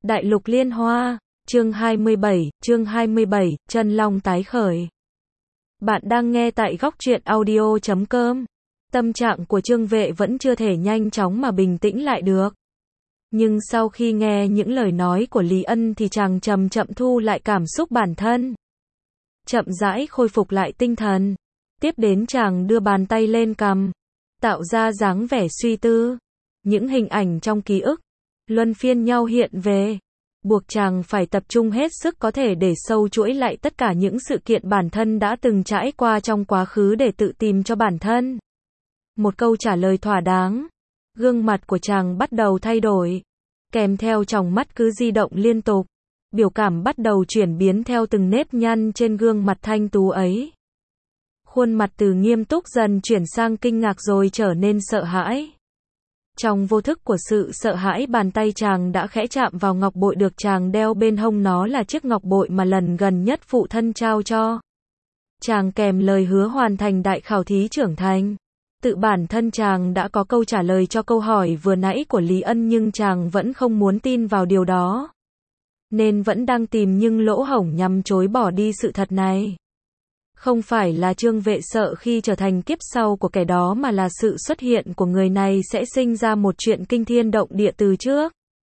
Đại lục liên hoa, chương 27, chân long tái khởi. Bạn đang nghe tại góc truyện audio.com. Tâm trạng của Trương Vệ vẫn chưa thể nhanh chóng mà bình tĩnh lại được. Nhưng sau khi nghe những lời nói của Lý Ân thì chàng chậm chậm thu lại cảm xúc bản thân. Chậm rãi khôi phục lại tinh thần. Tiếp đến chàng đưa bàn tay lên cằm, tạo ra dáng vẻ suy tư. Những hình ảnh trong ký ức luân phiên nhau hiện về, buộc chàng phải tập trung hết sức có thể để sâu chuỗi lại tất cả những sự kiện bản thân đã từng trải qua trong quá khứ để tự tìm cho bản thân một câu trả lời thỏa đáng. Gương mặt của chàng bắt đầu thay đổi, kèm theo tròng mắt cứ di động liên tục, biểu cảm bắt đầu chuyển biến theo từng nếp nhăn trên gương mặt thanh tú ấy. Khuôn mặt từ nghiêm túc dần chuyển sang kinh ngạc rồi trở nên sợ hãi. Trong vô thức của sự sợ hãi, bàn tay chàng đã khẽ chạm vào ngọc bội được chàng đeo bên hông, nó là chiếc ngọc bội mà lần gần nhất phụ thân trao cho chàng kèm lời hứa hoàn thành đại khảo thí trưởng thành. Tự bản thân chàng đã có câu trả lời cho câu hỏi vừa nãy của Lý Ân, nhưng chàng vẫn không muốn tin vào điều đó, nên vẫn đang tìm những lỗ hổng nhằm chối bỏ đi sự thật này. Không phải là Trương Vệ sợ khi trở thành kiếp sau của kẻ đó, mà là sự xuất hiện của người này sẽ sinh ra một chuyện kinh thiên động địa từ trước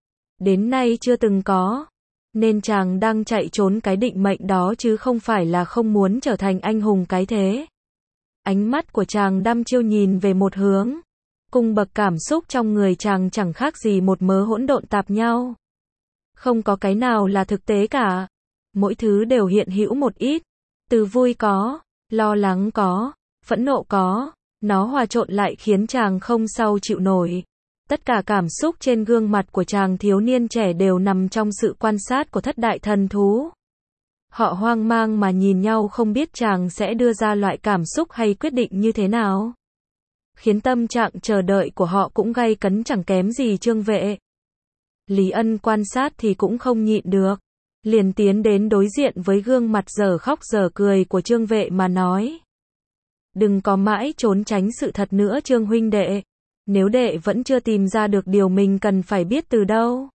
đến nay chưa từng có. Nên chàng đang chạy trốn cái định mệnh đó chứ không phải là không muốn trở thành anh hùng cái thế. Ánh mắt của chàng đăm chiêu nhìn về một hướng. Cung bậc cảm xúc trong người chàng chẳng khác gì một mớ hỗn độn tạp nhau. Không có cái nào là thực tế cả. Mỗi thứ đều hiện hữu một ít. Từ vui có, lo lắng có, phẫn nộ có, nó hòa trộn lại khiến chàng không sao chịu nổi. Tất cả cảm xúc trên gương mặt của chàng thiếu niên trẻ đều nằm trong sự quan sát của thất đại thần thú. Họ hoang mang mà nhìn nhau, không biết chàng sẽ đưa ra loại cảm xúc hay quyết định như thế nào. Khiến tâm trạng chờ đợi của họ cũng gay cấn chẳng kém gì Trương Vệ. Lý Ân quan sát thì cũng không nhịn được, liền tiến đến đối diện với gương mặt dở khóc dở cười của Trương Vệ mà nói: đừng có mãi trốn tránh sự thật nữa Trương huynh đệ. Nếu đệ vẫn chưa tìm ra được điều mình cần phải biết từ đâu,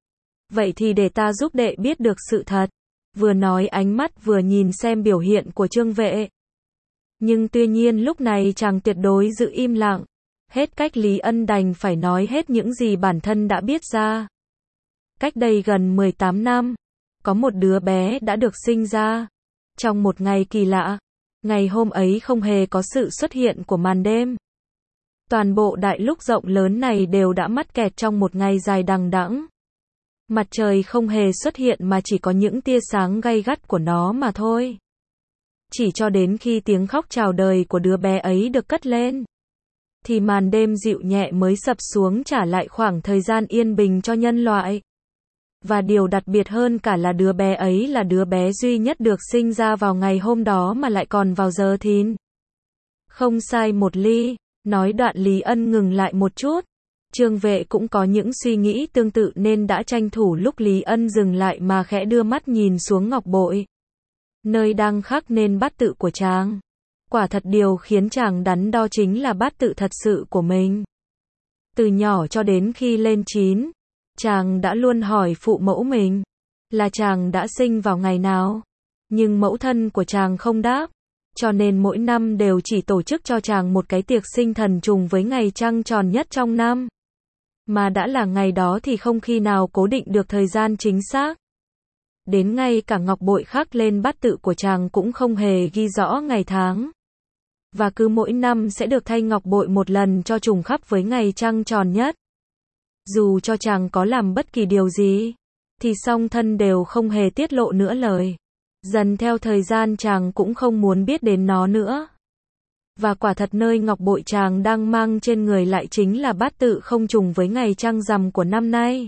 vậy thì để ta giúp đệ biết được sự thật. Vừa nói ánh mắt vừa nhìn xem biểu hiện của Trương Vệ. Nhưng tuy nhiên lúc này chàng tuyệt đối giữ im lặng. Hết cách, Lý Ân đành phải nói hết những gì bản thân đã biết ra. Cách đây gần 18 năm, có một đứa bé đã được sinh ra trong một ngày kỳ lạ. Ngày hôm ấy không hề có sự xuất hiện của màn đêm. Toàn bộ đại lục rộng lớn này đều đã mắc kẹt trong một ngày dài đằng đẵng. Mặt trời không hề xuất hiện mà chỉ có những tia sáng gay gắt của nó mà thôi. Chỉ cho đến khi tiếng khóc chào đời của đứa bé ấy được cất lên, thì màn đêm dịu nhẹ mới sập xuống, trả lại khoảng thời gian yên bình cho nhân loại. Và điều đặc biệt hơn cả là đứa bé ấy là đứa bé duy nhất được sinh ra vào ngày hôm đó, mà lại còn vào giờ thìn. Không sai một ly. Nói đoạn Lý Ân ngừng lại một chút. Trương Vệ cũng có những suy nghĩ tương tự nên đã tranh thủ lúc Lý Ân dừng lại mà khẽ đưa mắt nhìn xuống ngọc bội, nơi đang khắc nên bát tự của chàng. Quả thật điều khiến chàng đắn đo chính là bát tự thật sự của mình. Từ nhỏ cho đến khi lên 9, chàng đã luôn hỏi phụ mẫu mình là chàng đã sinh vào ngày nào. Nhưng mẫu thân của chàng không đáp, cho nên mỗi năm đều chỉ tổ chức cho chàng một cái tiệc sinh thần trùng với ngày trăng tròn nhất trong năm. Mà đã là ngày đó thì không khi nào cố định được thời gian chính xác. Đến ngay cả ngọc bội khắc lên bát tự của chàng cũng không hề ghi rõ ngày tháng. Và cứ mỗi năm sẽ được thay ngọc bội một lần cho trùng khắp với ngày trăng tròn nhất. Dù cho chàng có làm bất kỳ điều gì, thì song thân đều không hề tiết lộ nữa lời. Dần theo thời gian chàng cũng không muốn biết đến nó nữa. Và quả thật nơi ngọc bội chàng đang mang trên người lại chính là bát tự không trùng với ngày trăng rằm của năm nay.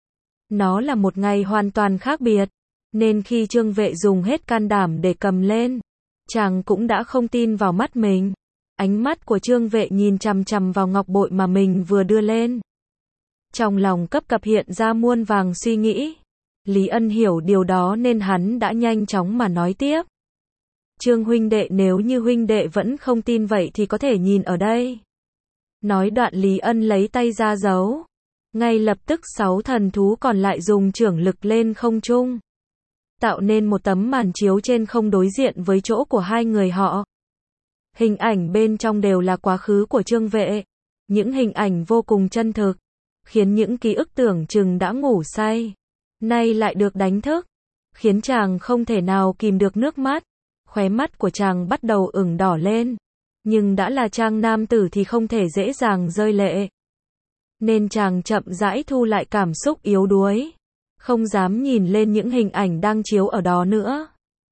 Nó là một ngày hoàn toàn khác biệt, nên khi Trương Vệ dùng hết can đảm để cầm lên, chàng cũng đã không tin vào mắt mình. Ánh mắt của Trương Vệ nhìn chằm chằm vào ngọc bội mà mình vừa đưa lên. Trong lòng cấp cập hiện ra muôn vàng suy nghĩ. Lý Ân hiểu điều đó nên hắn đã nhanh chóng mà nói tiếp: Trương huynh đệ, nếu như huynh đệ vẫn không tin vậy thì có thể nhìn ở đây. Nói đoạn Lý Ân lấy tay ra giấu Ngay lập tức 6 thần thú còn lại dùng chưởng lực lên không trung, tạo nên một tấm màn chiếu trên không đối diện với chỗ của hai người họ. Hình ảnh bên trong đều là quá khứ của Trương Vệ. Những hình ảnh vô cùng chân thực, khiến những ký ức tưởng chừng đã ngủ say, nay lại được đánh thức, khiến chàng không thể nào kìm được nước mắt. Khóe mắt của chàng bắt đầu ửng đỏ lên, nhưng đã là chàng nam tử thì không thể dễ dàng rơi lệ, nên chàng chậm rãi thu lại cảm xúc yếu đuối, không dám nhìn lên những hình ảnh đang chiếu ở đó nữa.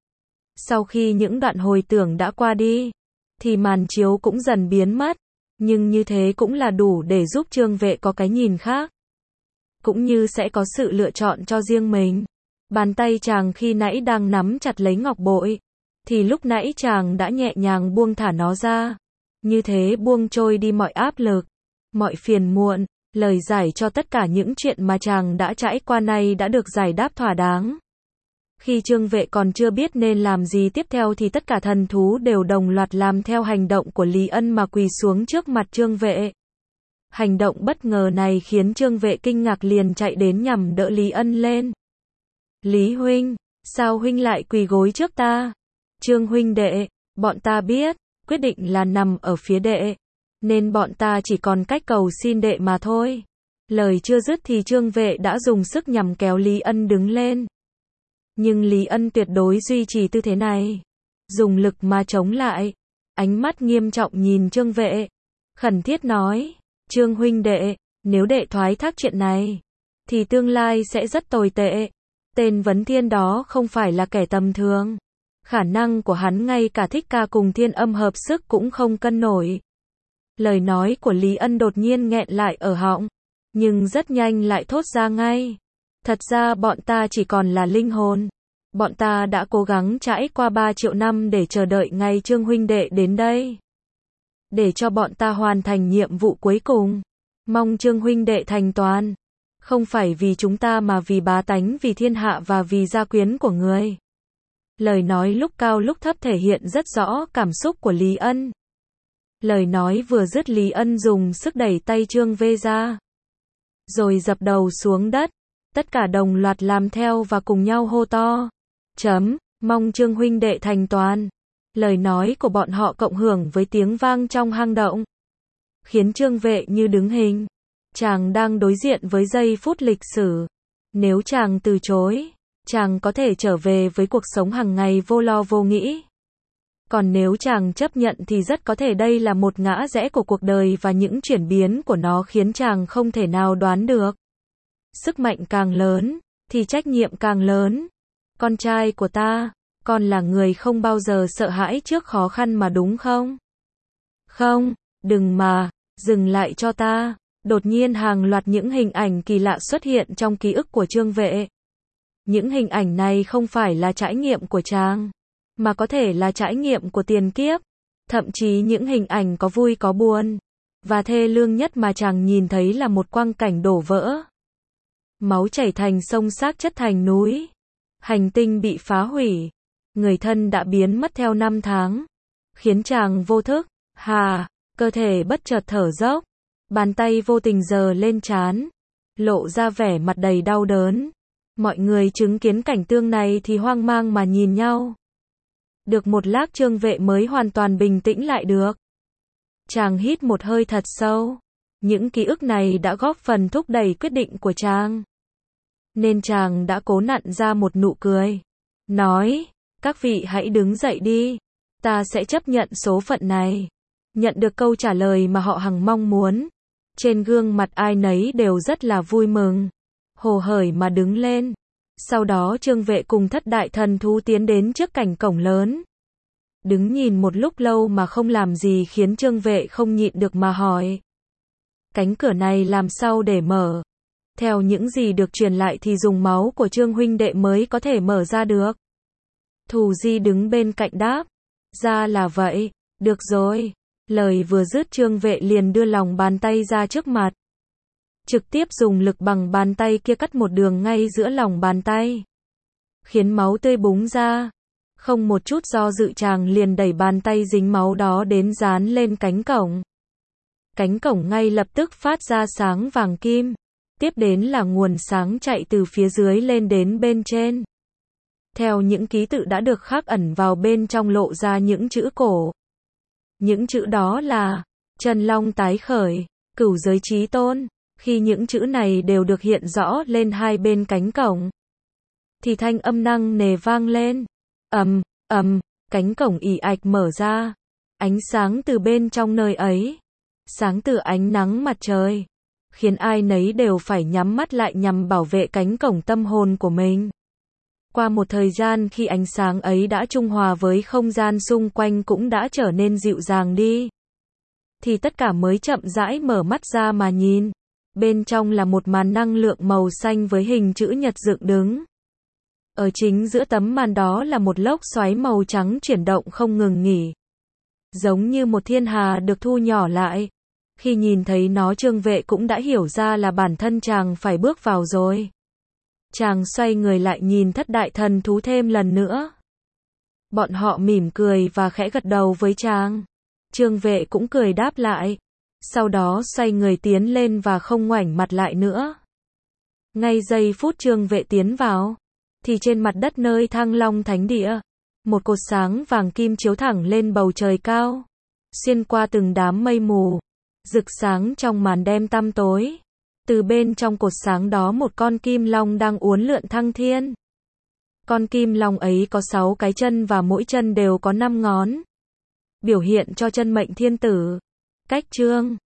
Sau khi những đoạn hồi tưởng đã qua đi, thì màn chiếu cũng dần biến mất, nhưng như thế cũng là đủ để giúp Trương Vệ có cái nhìn khác, cũng như sẽ có sự lựa chọn cho riêng mình. Bàn tay chàng khi nãy đang nắm chặt lấy ngọc bội, thì lúc nãy chàng đã nhẹ nhàng buông thả nó ra. Như thế buông trôi đi mọi áp lực, mọi phiền muộn, lời giải cho tất cả những chuyện mà chàng đã trải qua nay đã được giải đáp thỏa đáng. Khi Trương Vệ còn chưa biết nên làm gì tiếp theo thì tất cả thần thú đều đồng loạt làm theo hành động của Lý Ân mà quỳ xuống trước mặt Trương Vệ. Hành động bất ngờ này khiến Trương Vệ kinh ngạc, liền chạy đến nhằm đỡ Lý Ân lên. Lý huynh, sao huynh lại quỳ gối trước ta? Trương huynh đệ, bọn ta biết, quyết định là nằm ở phía đệ, nên bọn ta chỉ còn cách cầu xin đệ mà thôi. Lời chưa dứt thì Trương Vệ đã dùng sức nhằm kéo Lý Ân đứng lên. Nhưng Lý Ân tuyệt đối duy trì tư thế này, dùng lực mà chống lại, ánh mắt nghiêm trọng nhìn Trương Vệ, khẩn thiết nói, Trương huynh đệ, nếu đệ thoái thác chuyện này, thì tương lai sẽ rất tồi tệ. Tên Vấn Thiên đó không phải là kẻ tầm thường, khả năng của hắn ngay cả Thích Ca cùng Thiên Âm hợp sức cũng không cân nổi. Lời nói của Lý Ân đột nhiên nghẹn lại ở họng, nhưng rất nhanh lại thốt ra ngay. Thật ra bọn ta chỉ còn là linh hồn. Bọn ta đã cố gắng trải qua 3 triệu năm để chờ đợi ngày Trương huynh đệ đến đây, để cho bọn ta hoàn thành nhiệm vụ cuối cùng. Mong Trương huynh đệ thành toàn, không phải vì chúng ta mà vì bá tánh, vì thiên hạ và vì gia quyến của người. Lời nói lúc cao lúc thấp thể hiện rất rõ cảm xúc của Lý Ân. Lời nói vừa dứt, Lý Ân dùng sức đẩy tay Trương Vệ ra, rồi dập đầu xuống đất. Tất cả đồng loạt làm theo và cùng nhau hô to. Mong Trương huynh đệ thành toàn. Lời nói của bọn họ cộng hưởng với tiếng vang trong hang động, khiến Trương Vệ như đứng hình. Chàng đang đối diện với giây phút lịch sử. Nếu chàng từ chối, chàng có thể trở về với cuộc sống hàng ngày vô lo vô nghĩ. Còn nếu chàng chấp nhận thì rất có thể đây là một ngã rẽ của cuộc đời, và những chuyển biến của nó khiến chàng không thể nào đoán được. Sức mạnh càng lớn, thì trách nhiệm càng lớn. Con trai của ta, con là người không bao giờ sợ hãi trước khó khăn mà đúng không? Không, đừng mà, dừng lại cho ta. Đột nhiên hàng loạt những hình ảnh kỳ lạ xuất hiện trong ký ức của Trương Vệ. Những hình ảnh này không phải là trải nghiệm của chàng, mà có thể là trải nghiệm của tiền kiếp. Thậm chí những hình ảnh có vui có buồn, và thê lương nhất mà chàng nhìn thấy là một quang cảnh đổ vỡ. Máu chảy thành sông, xác chất thành núi. Hành tinh bị phá hủy. Người thân đã biến mất theo 5 tháng. Khiến chàng vô thức. Cơ thể bất chợt thở dốc. Bàn tay vô tình giơ lên trán, lộ ra vẻ mặt đầy đau đớn. Mọi người chứng kiến cảnh tượng này thì hoang mang mà nhìn nhau. Được một lát Trương Vệ mới hoàn toàn bình tĩnh lại được. Chàng hít một hơi thật sâu. Những ký ức này đã góp phần thúc đẩy quyết định của chàng, nên chàng đã cố nặn ra một nụ cười, nói, các vị hãy đứng dậy đi, ta sẽ chấp nhận số phận này. Nhận được câu trả lời mà họ hằng mong muốn, trên gương mặt ai nấy đều rất là vui mừng, hồ hởi mà đứng lên. Sau đó Trương Vệ cùng thất đại thần thú tiến đến trước cảnh cổng lớn. Đứng nhìn một lúc lâu mà không làm gì khiến Trương Vệ không nhịn được mà hỏi, cánh cửa này làm sao để mở? Theo những gì được truyền lại thì dùng máu của Trương huynh đệ mới có thể mở ra được. Thù Di đứng bên cạnh đáp, ra là vậy, được rồi. Lời vừa dứt Trương Vệ liền đưa lòng bàn tay ra trước mặt, trực tiếp dùng lực bằng bàn tay kia cắt một đường ngay giữa lòng bàn tay, khiến máu tươi búng ra. Không một chút do dự chàng liền đẩy bàn tay dính máu đó đến dán lên cánh cổng. Cánh cổng ngay lập tức phát ra sáng vàng kim. Tiếp đến là nguồn sáng chạy từ phía dưới lên đến bên trên. Theo những ký tự đã được khắc ẩn vào bên trong lộ ra những chữ cổ. Những chữ đó là chân long tái khởi, cửu giới chí tôn. Khi những chữ này đều được hiện rõ lên hai bên cánh cổng, thì thanh âm nặng nề vang lên. Ầm, ầm, cánh cổng ì ạch mở ra. Ánh sáng từ bên trong nơi ấy, sáng từ ánh nắng mặt trời, khiến ai nấy đều phải nhắm mắt lại nhằm bảo vệ cánh cổng tâm hồn của mình. Qua một thời gian khi ánh sáng ấy đã trung hòa với không gian xung quanh cũng đã trở nên dịu dàng đi, thì tất cả mới chậm rãi mở mắt ra mà nhìn. Bên trong là một màn năng lượng màu xanh với hình chữ nhật dựng đứng. Ở chính giữa tấm màn đó là một lốc xoáy màu trắng chuyển động không ngừng nghỉ. Giống như một thiên hà được thu nhỏ lại. Khi nhìn thấy nó, Trương Vệ cũng đã hiểu ra là bản thân chàng phải bước vào rồi. Chàng xoay người lại nhìn thất đại thần thú thêm lần nữa. Bọn họ mỉm cười và khẽ gật đầu với chàng. Trương Vệ cũng cười đáp lại. Sau đó xoay người tiến lên và không ngoảnh mặt lại nữa. Ngay giây phút Trương Vệ tiến vào, thì trên mặt đất nơi Thăng Long Thánh Địa, một cột sáng vàng kim chiếu thẳng lên bầu trời cao, xuyên qua từng đám mây mù, rực sáng trong màn đêm tăm tối. Từ bên trong cột sáng đó một con kim long đang uốn lượn thăng thiên. Con kim long ấy có 6 cái chân và mỗi chân đều có 5 ngón, biểu hiện cho chân mệnh thiên tử. Cách chương